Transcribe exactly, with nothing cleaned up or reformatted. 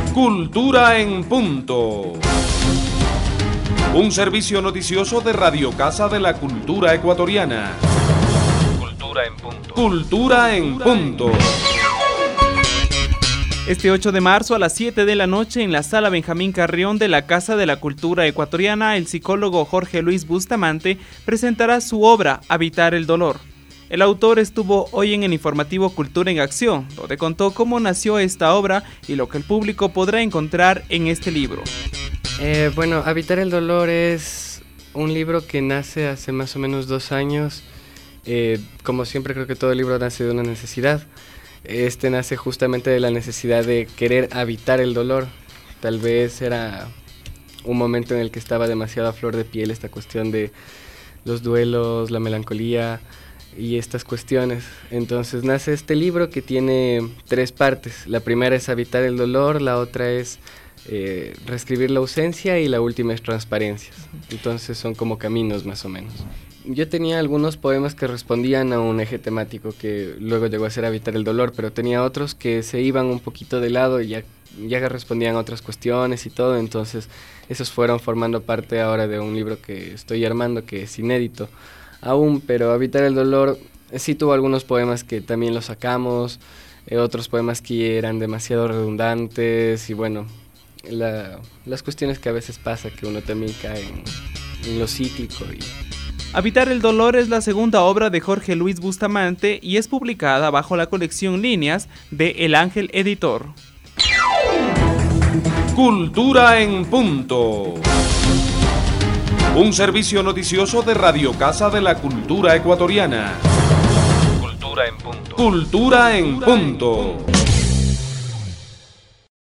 Cultura en Punto. Un servicio noticioso de Radio Casa de la Cultura Ecuatoriana. Cultura en Punto. Cultura en Punto. Este ocho de marzo a las siete de la noche en la Sala Benjamín Carrión de la Casa de la Cultura Ecuatoriana, el psicólogo Jorge Luis Bustamante presentará su obra Habitar el Dolor. El autor estuvo hoy en el informativo Cultura en Acción, donde contó cómo nació esta obra y lo que el público podrá encontrar en este libro. Eh, bueno, Habitar el Dolor es un libro que nace hace más o menos dos años. Eh, como siempre, creo que todo libro nace de una necesidad. Este nace justamente de la necesidad de querer habitar el dolor. Tal vez era un momento en el que estaba demasiado a flor de piel esta cuestión de los duelos, la melancolía y estas cuestiones. Entonces nace este libro que tiene tres partes. La primera es habitar el dolor, la otra es eh, reescribir la ausencia y la última es transparencias. Entonces son como caminos más o menos. Yo tenía algunos poemas que respondían a un eje temático que luego llegó a ser Habitar el Dolor, pero tenía otros que se iban un poquito de lado y ya, ya respondían a otras cuestiones y todo. Entonces esos fueron formando parte ahora de un libro que estoy armando, que es inédito aún, pero Habitar el Dolor sí tuvo algunos poemas que también los sacamos, eh, otros poemas que eran demasiado redundantes y bueno, la, las cuestiones que a veces pasa, que uno también cae en, en lo cíclico. Y Habitar el Dolor es la segunda obra de Jorge Luis Bustamante y es publicada bajo la colección Líneas de El Ángel Editor. Cultura en Punto. Un servicio noticioso de Radio Casa de la Cultura Ecuatoriana. Cultura en Punto. Cultura en Punto.